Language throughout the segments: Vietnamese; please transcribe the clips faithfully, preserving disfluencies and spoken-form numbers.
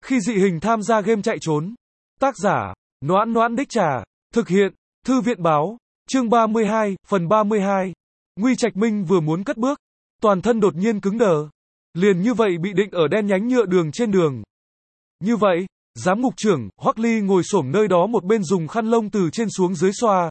Khi dị hình tham gia game chạy trốn. Tác giả, Noãn Noãn Đích Trà. Thực hiện, Thư viện báo. Chương ba mươi hai, phần ba mươi hai. Nguy Trạch Minh vừa muốn cất bước, toàn thân đột nhiên cứng đờ. Liền như vậy bị định ở đen nhánh nhựa đường trên đường. Như vậy, giám ngục trưởng, Hoắc Ly ngồi xổm nơi đó một bên dùng khăn lông từ trên xuống dưới xoa.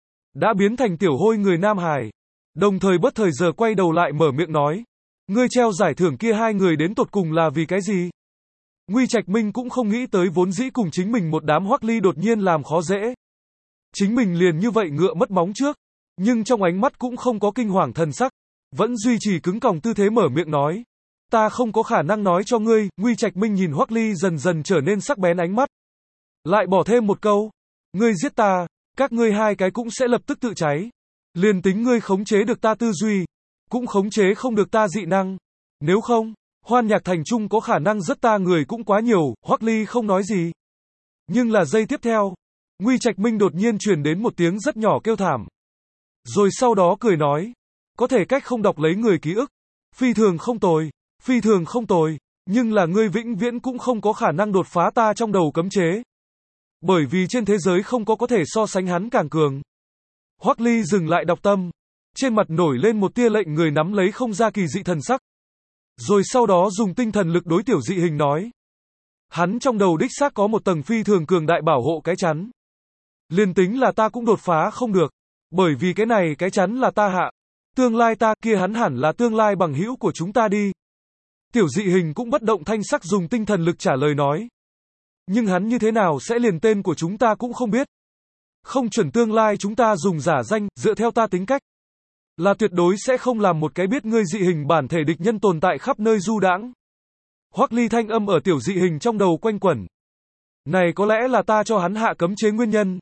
Đã biến thành tiểu hôi người Nam Hải. Đồng thời bất thời giờ quay đầu lại mở miệng nói. Ngươi treo giải thưởng kia hai người đến tột cùng là vì cái gì? Nguy Trạch Minh cũng không nghĩ tới vốn dĩ cùng chính mình một đám Hoắc Ly đột nhiên làm khó dễ. Chính mình liền như vậy ngựa mất móng trước. Nhưng trong ánh mắt cũng không có kinh hoàng thần sắc. Vẫn duy trì cứng còng tư thế mở miệng nói. Ta không có khả năng nói cho ngươi. Nguy Trạch Minh nhìn Hoắc Ly dần dần trở nên sắc bén ánh mắt. Lại bỏ thêm một câu. Ngươi giết ta, các ngươi hai cái cũng sẽ lập tức tự cháy. Liền tính ngươi khống chế được ta tư duy, cũng khống chế không được ta dị năng. Nếu không, Hoan Nhạc Thành Trung có khả năng rất ta người cũng quá nhiều. Hoắc Ly không nói gì. Nhưng là giây tiếp theo, Nguy Trạch Minh đột nhiên truyền đến một tiếng rất nhỏ kêu thảm. Rồi sau đó cười nói, có thể cách không đọc lấy người ký ức. Phi thường không tồi, phi thường không tồi, nhưng là ngươi vĩnh viễn cũng không có khả năng đột phá ta trong đầu cấm chế. Bởi vì trên thế giới không có có thể so sánh hắn càng cường. Hoắc Ly dừng lại đọc tâm. Trên mặt nổi lên một tia lệnh người nắm lấy không ra kỳ dị thần sắc. Rồi sau đó dùng tinh thần lực đối tiểu dị hình nói. Hắn trong đầu đích xác có một tầng phi thường cường đại bảo hộ cái chắn. Liên tính là ta cũng đột phá không được. Bởi vì cái này cái chắn là ta hạ. Tương lai ta kia hắn hẳn là tương lai bằng hữu của chúng ta đi. Tiểu dị hình cũng bất động thanh sắc dùng tinh thần lực trả lời nói. Nhưng hắn như thế nào sẽ liền tên của chúng ta cũng không biết. Không chuẩn tương lai chúng ta dùng giả danh, dựa theo ta tính cách. Là tuyệt đối sẽ không làm một cái biết ngươi dị hình bản thể địch nhân tồn tại khắp nơi du đãng. Hoắc Ly thanh âm ở tiểu dị hình trong đầu quanh quẩn. Này có lẽ là ta cho hắn hạ cấm chế nguyên nhân.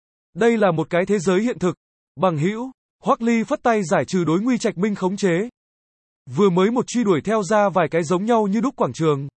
Đây là một cái thế giới hiện thực. Bằng hữu, Hoắc Ly phất tay giải trừ đối Nguy Trạch Minh khống chế. Vừa mới một truy đuổi theo ra vài cái giống nhau như đúc quảng trường.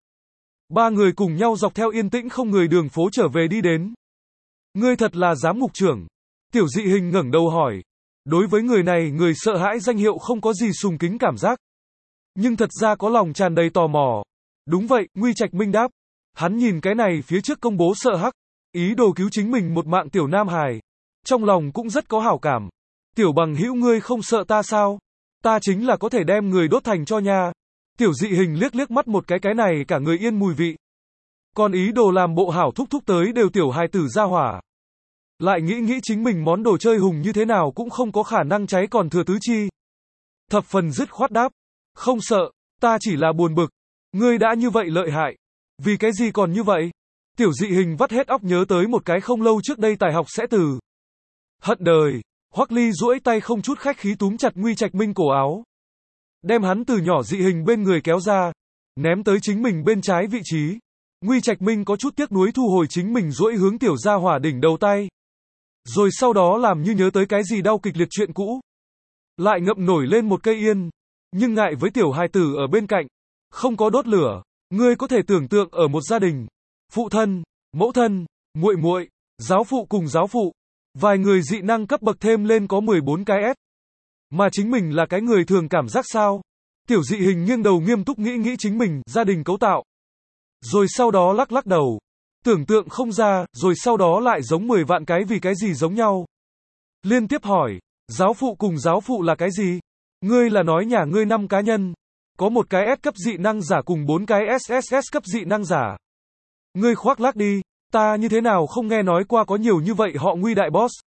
Ba người cùng nhau dọc theo yên tĩnh không người đường phố trở về đi đến. Ngươi thật là giám ngục trưởng. Tiểu dị hình ngẩng đầu hỏi. Đối với người này người sợ hãi danh hiệu không có gì sùng kính cảm giác. Nhưng thật ra có lòng tràn đầy tò mò. Đúng vậy, Nguy Trạch Minh đáp. Hắn nhìn cái này phía trước công bố sợ hắc. Ý đồ cứu chính mình một mạng tiểu nam hài. Trong lòng cũng rất có hảo cảm. Tiểu bằng hữu ngươi không sợ ta sao? Ta chính là có thể đem người đốt thành cho nha. Tiểu dị hình liếc liếc mắt một cái cái này cả người yên mùi vị. Còn ý đồ làm bộ hảo thúc thúc tới đều tiểu hài tử ra hỏa. Lại nghĩ nghĩ chính mình món đồ chơi hùng như thế nào cũng không có khả năng cháy còn thừa tứ chi. Thập phần dứt khoát đáp. Không sợ, ta chỉ là buồn bực. Ngươi đã như vậy lợi hại. Vì cái gì còn như vậy? Tiểu dị hình vắt hết óc nhớ tới một cái không lâu trước đây tài học sẽ từ. Hận đời. Hoắc Ly duỗi tay không chút khách khí túm chặt Nguy Trạch Minh cổ áo. Đem hắn từ nhỏ dị hình bên người kéo ra. Ném tới chính mình bên trái vị trí. Nguy Trạch Minh có chút tiếc nuối thu hồi chính mình duỗi hướng tiểu gia hỏa đỉnh đầu tay. Rồi sau đó làm như nhớ tới cái gì đau kịch liệt chuyện cũ. Lại ngậm nổi lên một cây yên. Nhưng ngại với tiểu hài tử ở bên cạnh. Không có đốt lửa. Ngươi có thể tưởng tượng ở một gia đình. Phụ thân, mẫu thân, muội muội, giáo phụ cùng giáo phụ. Vài người dị năng cấp bậc thêm lên có mười bốn cái S. Mà chính mình là cái người thường cảm giác sao? Tiểu dị hình nghiêng đầu nghiêm túc nghĩ nghĩ chính mình, gia đình cấu tạo. Rồi sau đó lắc lắc đầu. Tưởng tượng không ra, rồi sau đó lại giống mười vạn cái vì cái gì giống nhau. Liên tiếp hỏi, giáo phụ cùng giáo phụ là cái gì? Ngươi là nói nhà ngươi năm cá nhân. Có một cái S cấp dị năng giả cùng bốn cái ét ét ét cấp dị năng giả. Ngươi khoác lác đi, ta như thế nào không nghe nói qua có nhiều như vậy họ Nguy đại boss.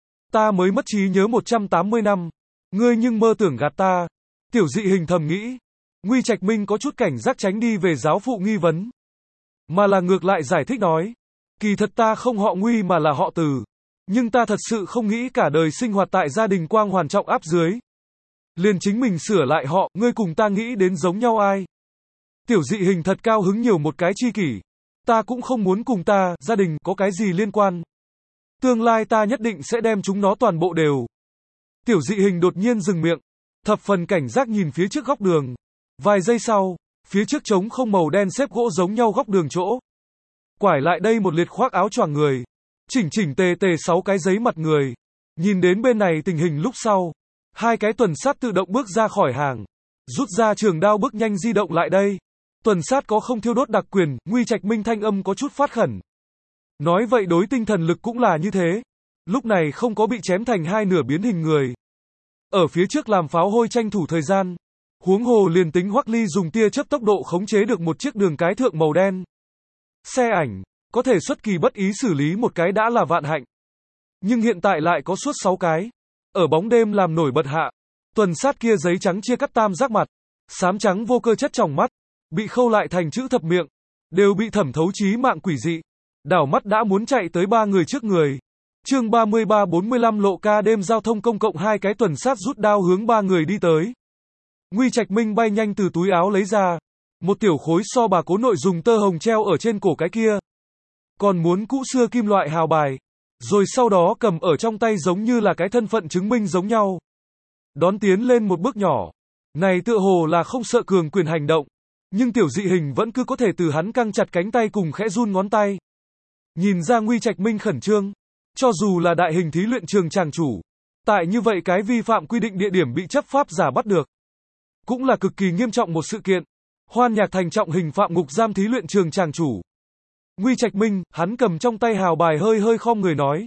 Ta mới mất trí nhớ một trăm tám mươi năm. Ngươi nhưng mơ tưởng gạt ta. Tiểu dị hình thầm nghĩ. Nguy Trạch Minh có chút cảnh giác tránh đi về giáo phụ nghi vấn. Mà là ngược lại giải thích nói. Kỳ thật ta không họ Nguy mà là họ Từ. Nhưng ta thật sự không nghĩ cả đời sinh hoạt tại gia đình quang hoàn trọng áp dưới. Liền chính mình sửa lại họ, ngươi cùng ta nghĩ đến giống nhau ai. Tiểu dị hình thật cao hứng nhiều một cái chi kỷ. Ta cũng không muốn cùng ta, gia đình, có cái gì liên quan. Tương lai ta nhất định sẽ đem chúng nó toàn bộ đều. Tiểu dị hình đột nhiên dừng miệng. Thập phần cảnh giác nhìn phía trước góc đường. Vài giây sau, phía trước trống không màu đen xếp gỗ giống nhau góc đường chỗ. Quải lại đây một liệt khoác áo choàng người. Chỉnh chỉnh tề tề sáu cái giấy mặt người. Nhìn đến bên này tình hình lúc sau. Hai cái tuần sát tự động bước ra khỏi hàng. Rút ra trường đao bước nhanh di động lại đây. Tuần sát có không thiêu đốt đặc quyền, Nguy Trạch Minh thanh âm có chút phát khẩn. Nói vậy đối tinh thần lực cũng là như thế. Lúc này không có bị chém thành hai nửa biến hình người. Ở phía trước làm pháo hôi tranh thủ thời gian. Huống hồ liền tính Hoắc Ly dùng tia chớp tốc độ khống chế được một chiếc đường cái thượng màu đen. Xe ảnh, có thể xuất kỳ bất ý xử lý một cái đã là vạn hạnh. Nhưng hiện tại lại có suốt sáu cái. Ở bóng đêm làm nổi bật hạ. Tuần sát kia giấy trắng chia cắt tam giác mặt. Xám trắng vô cơ chất tròng mắt. Bị khâu lại thành chữ thập miệng. Đều bị thẩm thấu chí mạng quỷ dị. Đảo mắt đã muốn chạy tới ba người trước người. Chương ba mươi ba bốn mươi lăm lộ ca đêm giao thông công cộng hai cái tuần sát rút đao hướng ba người đi tới. Nguy Trạch Minh bay nhanh từ túi áo lấy ra. Một tiểu khối so bà cố nội dùng tơ hồng treo ở trên cổ cái kia. Còn muốn cũ xưa kim loại hào bài. Rồi sau đó cầm ở trong tay giống như là cái thân phận chứng minh giống nhau. Đón tiến lên một bước nhỏ. Này tựa hồ là không sợ cường quyền hành động. Nhưng tiểu dị hình vẫn cứ có thể từ hắn căng chặt cánh tay cùng khẽ run ngón tay. Nhìn ra Nguy Trạch Minh khẩn trương. Cho dù là đại hình thí luyện trường tràng chủ. Tại như vậy cái vi phạm quy định địa điểm bị chấp pháp giả bắt được. Cũng là cực kỳ nghiêm trọng một sự kiện. Hoan Nhạc Thành trọng hình phạm ngục giam thí luyện trường tràng chủ. Nguy Trạch Minh, hắn cầm trong tay hào bài hơi hơi khom người nói.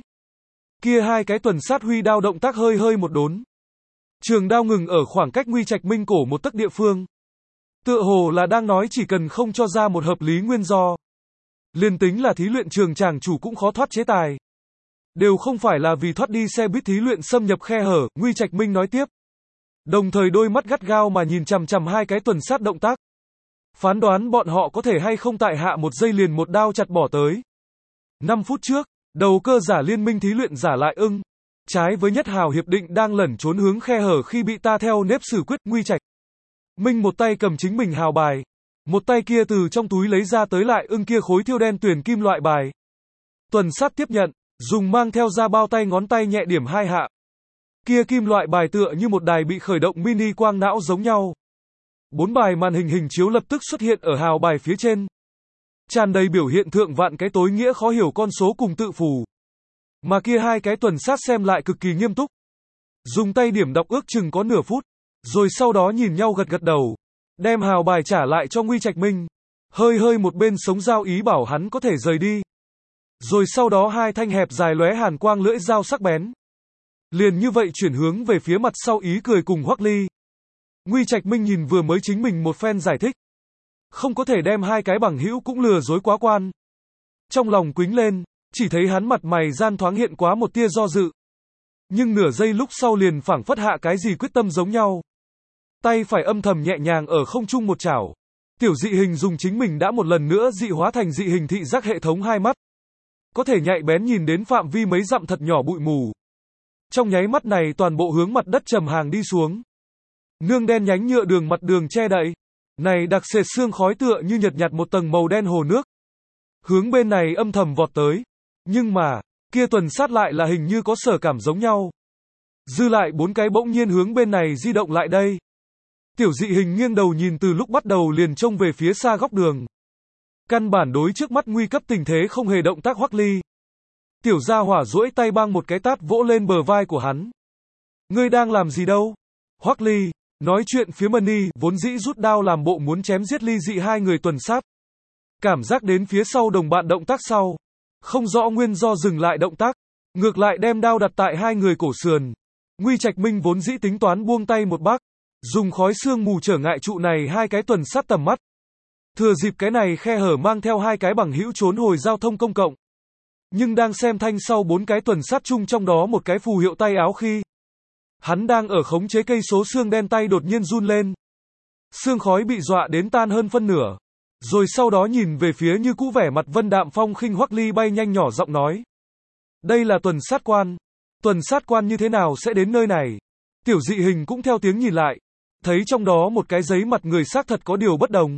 Kia hai cái tuần sát huy đao động tác hơi hơi một đốn. Trường đao ngừng ở khoảng cách Nguy Trạch Minh cổ một tấc địa phương. Tựa hồ là đang nói chỉ cần không cho ra một hợp lý nguyên do. Liên tính là thí luyện trường tràng chủ cũng khó thoát chế tài. Đều không phải là vì thoát đi xe buýt thí luyện xâm nhập khe hở, Nguy Trạch Minh nói tiếp. Đồng thời đôi mắt gắt gao mà nhìn chằm chằm hai cái tuần sát động tác. Phán đoán bọn họ có thể hay không tại hạ một giây liền một đao chặt bỏ tới. năm phút trước, đầu cơ giả liên minh thí luyện giả lại ưng. Trái với Nhất Hào hiệp định đang lẩn trốn hướng khe hở khi bị ta theo nếp xử quyết, Nguy Trạch Minh một tay cầm chính mình hào bài. Một tay kia từ trong túi lấy ra tới lại ưng kia khối thiêu đen tuyển kim loại bài. Tuần sát tiếp nhận, dùng mang theo ra bao tay ngón tay nhẹ điểm hai hạ. Kia kim loại bài tựa như một đài bị khởi động mini quang não giống nhau. Bốn bài màn hình hình chiếu lập tức xuất hiện ở hào bài phía trên. Tràn đầy biểu hiện thượng vạn cái tối nghĩa khó hiểu con số cùng tự phù. Mà kia hai cái tuần sát xem lại cực kỳ nghiêm túc. Dùng tay điểm đọc ước chừng có nửa phút. Rồi sau đó nhìn nhau gật gật đầu. Đem hào bài trả lại cho Nguy Trạch Minh. Hơi hơi một bên sống dao ý bảo hắn có thể rời đi. Rồi sau đó hai thanh hẹp dài lóe hàn quang lưỡi dao sắc bén. Liền như vậy chuyển hướng về phía mặt sau ý cười cùng Hoắc Ly. Nguy Trạch Minh nhìn vừa mới chính mình một phen giải thích. Không có thể đem hai cái bằng hữu cũng lừa dối quá quan. Trong lòng quính lên, chỉ thấy hắn mặt mày gian thoáng hiện quá một tia do dự. Nhưng nửa giây lúc sau liền phảng phất hạ cái gì quyết tâm giống nhau. Tay phải âm thầm nhẹ nhàng ở không trung một chảo. Tiểu dị hình dùng chính mình đã một lần nữa dị hóa thành dị hình thị giác hệ thống hai mắt. Có thể nhạy bén nhìn đến phạm vi mấy dặm thật nhỏ bụi mù. Trong nháy mắt này toàn bộ hướng mặt đất trầm hàng đi xuống. Nương đen nhánh nhựa đường mặt đường che đậy. Này đặc sệt xương khói tựa như nhợt nhạt một tầng màu đen hồ nước. Hướng bên này âm thầm vọt tới. Nhưng mà, kia tuần sát lại là hình như có sở cảm giống nhau. Dư lại bốn cái bỗng nhiên hướng bên này di động lại đây. Tiểu dị hình nghiêng đầu nhìn từ lúc bắt đầu liền trông về phía xa góc đường. Căn bản đối trước mắt nguy cấp tình thế không hề động tác Hoắc Ly. Tiểu gia hỏa duỗi tay băng một cái tát vỗ lên bờ vai của hắn. Ngươi đang làm gì đâu? Hoắc Ly, nói chuyện phía Mani, vốn dĩ rút đao làm bộ muốn chém giết ly dị hai người tuần sát. Cảm giác đến phía sau đồng bạn động tác sau. Không rõ nguyên do dừng lại động tác. Ngược lại đem đao đặt tại hai người cổ sườn. Nguy Trạch Minh vốn dĩ tính toán buông tay một bác. Dùng khói sương mù trở ngại trụ này hai cái tuần sát tầm mắt. Thừa dịp cái này khe hở mang theo hai cái bằng hữu trốn hồi giao thông công cộng. Nhưng đang xem thanh sau bốn cái tuần sát chung trong đó một cái phù hiệu tay áo khi. Hắn đang ở khống chế cây số xương đen tay đột nhiên run lên. Xương khói bị dọa đến tan hơn phân nửa. Rồi sau đó nhìn về phía như cũ vẻ mặt vân đạm phong khinh Hoắc Ly bay nhanh nhỏ giọng nói. Đây là tuần sát quan. Tuần sát quan như thế nào sẽ đến nơi này? Tiểu dị hình cũng theo tiếng nhìn lại. Thấy trong đó một cái giấy mặt người xác thật có điều bất đồng.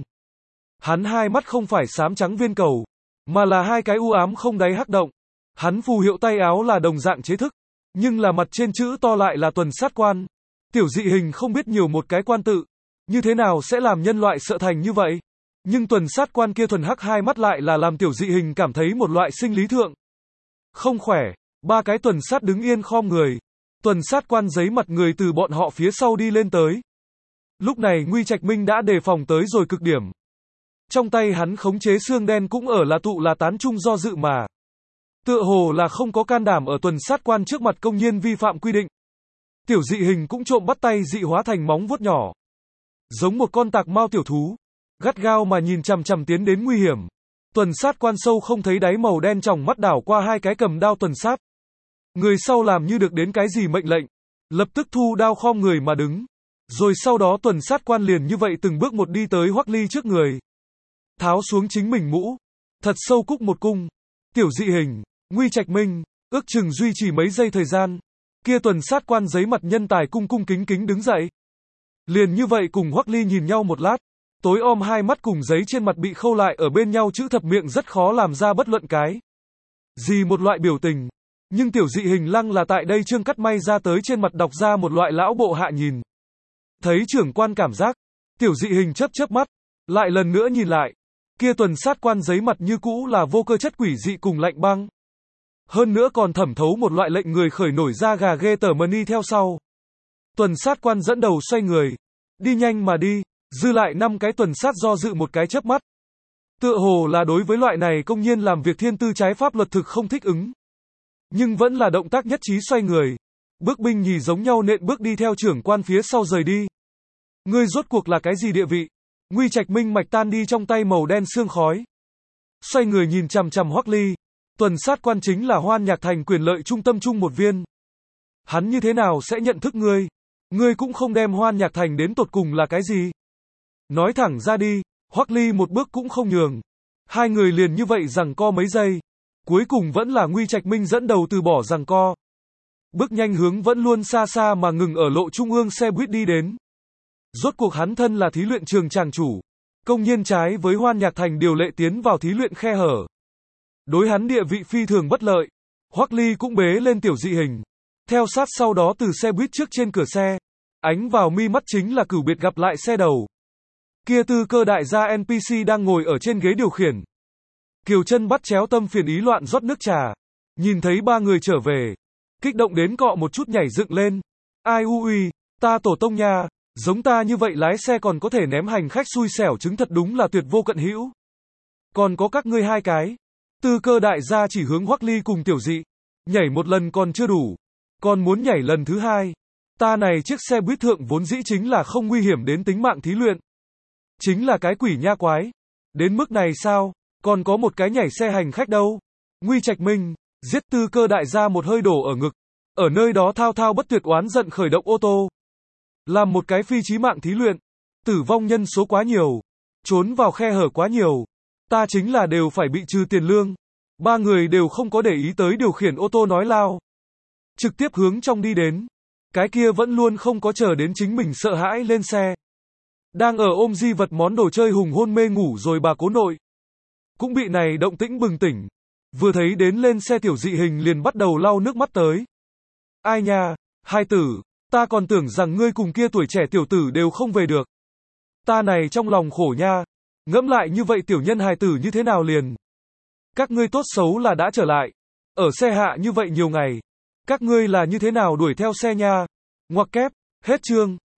Hắn hai mắt không phải xám trắng viên cầu, mà là hai cái u ám không đáy hắc động. Hắn phù hiệu tay áo là đồng dạng chế thức, nhưng là mặt trên chữ to lại là tuần sát quan. Tiểu dị hình không biết nhiều một cái quan tự, như thế nào sẽ làm nhân loại sợ thành như vậy? Nhưng tuần sát quan kia thuần hắc hai mắt lại là làm tiểu dị hình cảm thấy một loại sinh lý thượng không khỏe. Ba cái tuần sát đứng yên khom người. Tuần sát quan giấy mặt người từ bọn họ phía sau đi lên tới. Lúc này Nguy Trạch Minh đã đề phòng tới rồi cực điểm. Trong tay hắn khống chế xương đen cũng ở là tụ là tán chung do dự mà. Tựa hồ là không có can đảm ở tuần sát quan trước mặt công nhiên vi phạm quy định. Tiểu dị hình cũng trộm bắt tay dị hóa thành móng vuốt nhỏ. Giống một con tạc mao tiểu thú. Gắt gao mà nhìn chằm chằm tiến đến nguy hiểm. Tuần sát quan sâu không thấy đáy màu đen tròng mắt đảo qua hai cái cầm đao tuần sát. Người sau làm như được đến cái gì mệnh lệnh. Lập tức thu đao khom người mà đứng. Rồi sau đó tuần sát quan liền như vậy từng bước một đi tới Hoắc Ly trước người. Tháo xuống chính mình mũ. Thật sâu cúc một cung. Tiểu dị hình, Nguy Trạch Minh, ước chừng duy trì mấy giây thời gian. Kia tuần sát quan giấy mặt nhân tài cung cung kính kính đứng dậy. Liền như vậy cùng Hoắc Ly nhìn nhau một lát. Tối om hai mắt cùng giấy trên mặt bị khâu lại ở bên nhau chữ thập miệng rất khó làm ra bất luận cái gì một loại biểu tình. Nhưng tiểu dị hình lăng là tại đây trương cắt may ra tới trên mặt đọc ra một loại lão bộ hạ nhìn. Thấy trưởng quan cảm giác. Tiểu dị hình chớp chớp mắt. Lại lần nữa nhìn lại. Kia tuần sát quan giấy mặt như cũ là vô cơ chất quỷ dị cùng lạnh băng. Hơn nữa còn thẩm thấu một loại lệnh người khởi nổi da gà ghê tởm mani theo sau. Tuần sát quan dẫn đầu xoay người. Đi nhanh mà đi. Dư lại năm cái tuần sát do dự một cái chớp mắt. Tựa hồ là đối với loại này công nhiên làm việc thiên tư trái pháp luật thực không thích ứng. Nhưng vẫn là động tác nhất trí xoay người. Bước binh nhì giống nhau nện bước đi theo trưởng quan phía sau rời đi. Ngươi rốt cuộc là cái gì địa vị? Nguy Trạch Minh mạch tan đi trong tay màu đen sương khói. Xoay người nhìn chằm chằm Hoắc Ly. Tuần sát quan chính là Hoan Nhạc Thành quyền lợi trung tâm chung một viên. Hắn như thế nào sẽ nhận thức ngươi? Ngươi cũng không đem Hoan Nhạc Thành đến tột cùng là cái gì? Nói thẳng ra đi, Hoắc Ly một bước cũng không nhường. Hai người liền như vậy giằng co mấy giây. Cuối cùng vẫn là Nguy Trạch Minh dẫn đầu từ bỏ giằng co. Bước nhanh hướng vẫn luôn xa xa mà ngừng ở lộ trung ương xe buýt đi đến. Rốt cuộc hắn thân là thí luyện trường tràng chủ. Công nhiên trái với Hoan Nhạc Thành điều lệ tiến vào thí luyện khe hở. Đối hắn địa vị phi thường bất lợi. Hoắc Ly cũng bế lên tiểu dị hình. Theo sát sau đó từ xe buýt trước trên cửa xe. Ánh vào mi mắt chính là cửu biệt gặp lại xe đầu. Kia tư cơ đại gia en pê xê đang ngồi ở trên ghế điều khiển. Kiều chân bắt chéo tâm phiền ý loạn rót nước trà. Nhìn thấy ba người trở về. Kích động đến cọ một chút nhảy dựng lên. Ai u uy, ta tổ tông nha. Giống ta như vậy lái xe còn có thể ném hành khách xui xẻo chứng thật đúng là tuyệt vô cận hữu. Còn có các ngươi hai cái. Tư cơ đại gia chỉ hướng Hoắc Ly cùng tiểu dị. Nhảy một lần còn chưa đủ. Còn muốn nhảy lần thứ hai. Ta này chiếc xe buýt thượng vốn dĩ chính là không nguy hiểm đến tính mạng thí luyện. Chính là cái quỷ nha quái. Đến mức này sao? Còn có một cái nhảy xe hành khách đâu. Nguy Trạch Minh, giết tư cơ đại gia một hơi đổ ở ngực. Ở nơi đó thao thao bất tuyệt oán giận khởi động ô tô. Làm một cái phi chí mạng thí luyện. Tử vong nhân số quá nhiều. Trốn vào khe hở quá nhiều. Ta chính là đều phải bị trừ tiền lương. Ba người đều không có để ý tới điều khiển ô tô nói lao. Trực tiếp hướng trong đi đến. Cái kia vẫn luôn không có chờ đến chính mình sợ hãi lên xe. Đang ở ôm di vật món đồ chơi hùng hôn mê ngủ rồi bà cố nội. Cũng bị này động tĩnh bừng tỉnh. Vừa thấy đến lên xe tiểu dị hình liền bắt đầu lau nước mắt tới. Ai nha, hai tử, ta còn tưởng rằng ngươi cùng kia tuổi trẻ tiểu tử đều không về được. Ta này trong lòng khổ nha. Ngẫm lại như vậy tiểu nhân hài tử như thế nào liền. Các ngươi tốt xấu là đã trở lại. Ở xe hạ như vậy nhiều ngày. Các ngươi là như thế nào đuổi theo xe nha. Ngoặc kép, hết chương.